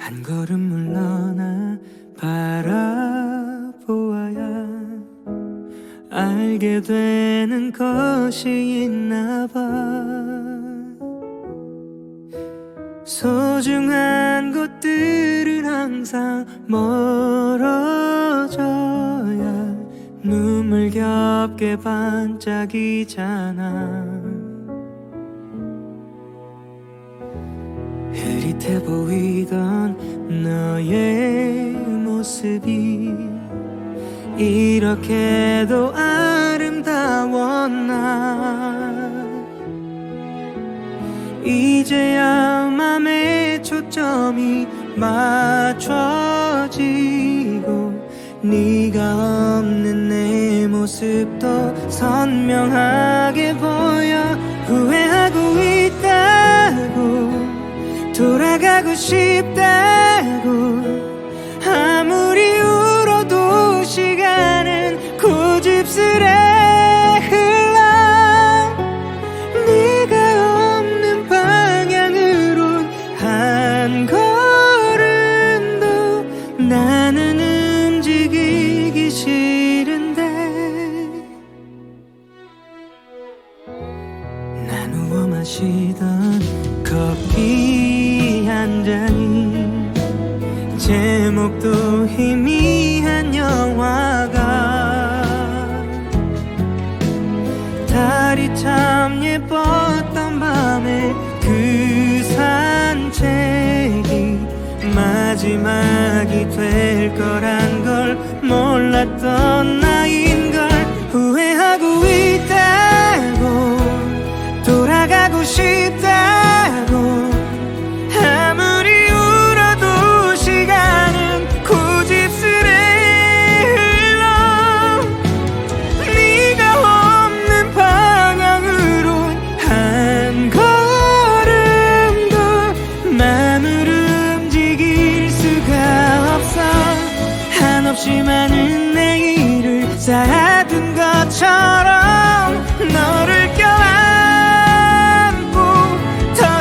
한 걸음 물러나 바라보아야 알게 되는 것이 있나 봐. 소중한 것들은 항상 멀어져야 눈물겹게 반짝이잖아. 흐릿해 보이던 너의 모습이 이렇게도 아름다웠나. 이제야 맘의 초점이 맞춰지고 네가 없는 내 모습도 선명하게 보여. 후회하고 있다고 돌아가고 싶다고 아무리 울어도 시간은 고집스레 흘러. 네가 없는 방향으론 한 걸음도 나는 움직이기 싫은데. 나누어 마시던 커피 한 잔이 제목도 희미한 영화가 달이 참 예뻤던 밤에 그 산책이 마지막이 될 거란 걸 몰랐던 나인걸. 후회하고 있다고 돌아가고 싶다고 아무리 울어도 시간은 고집스레 흘러. 네가 없는 방향으론 한 걸음도 맘을 움직일 수가 없어. 한없이 많은 내일을 쌓아둔 것처럼 너를 껴안고 더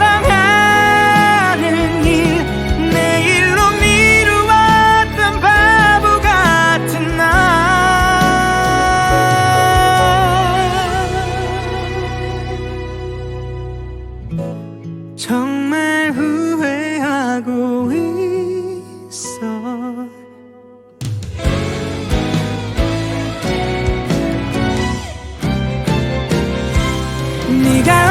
사랑하는 일, 내일로 미루었던 바보 같은 나. 정말 후회하고 있어. 네가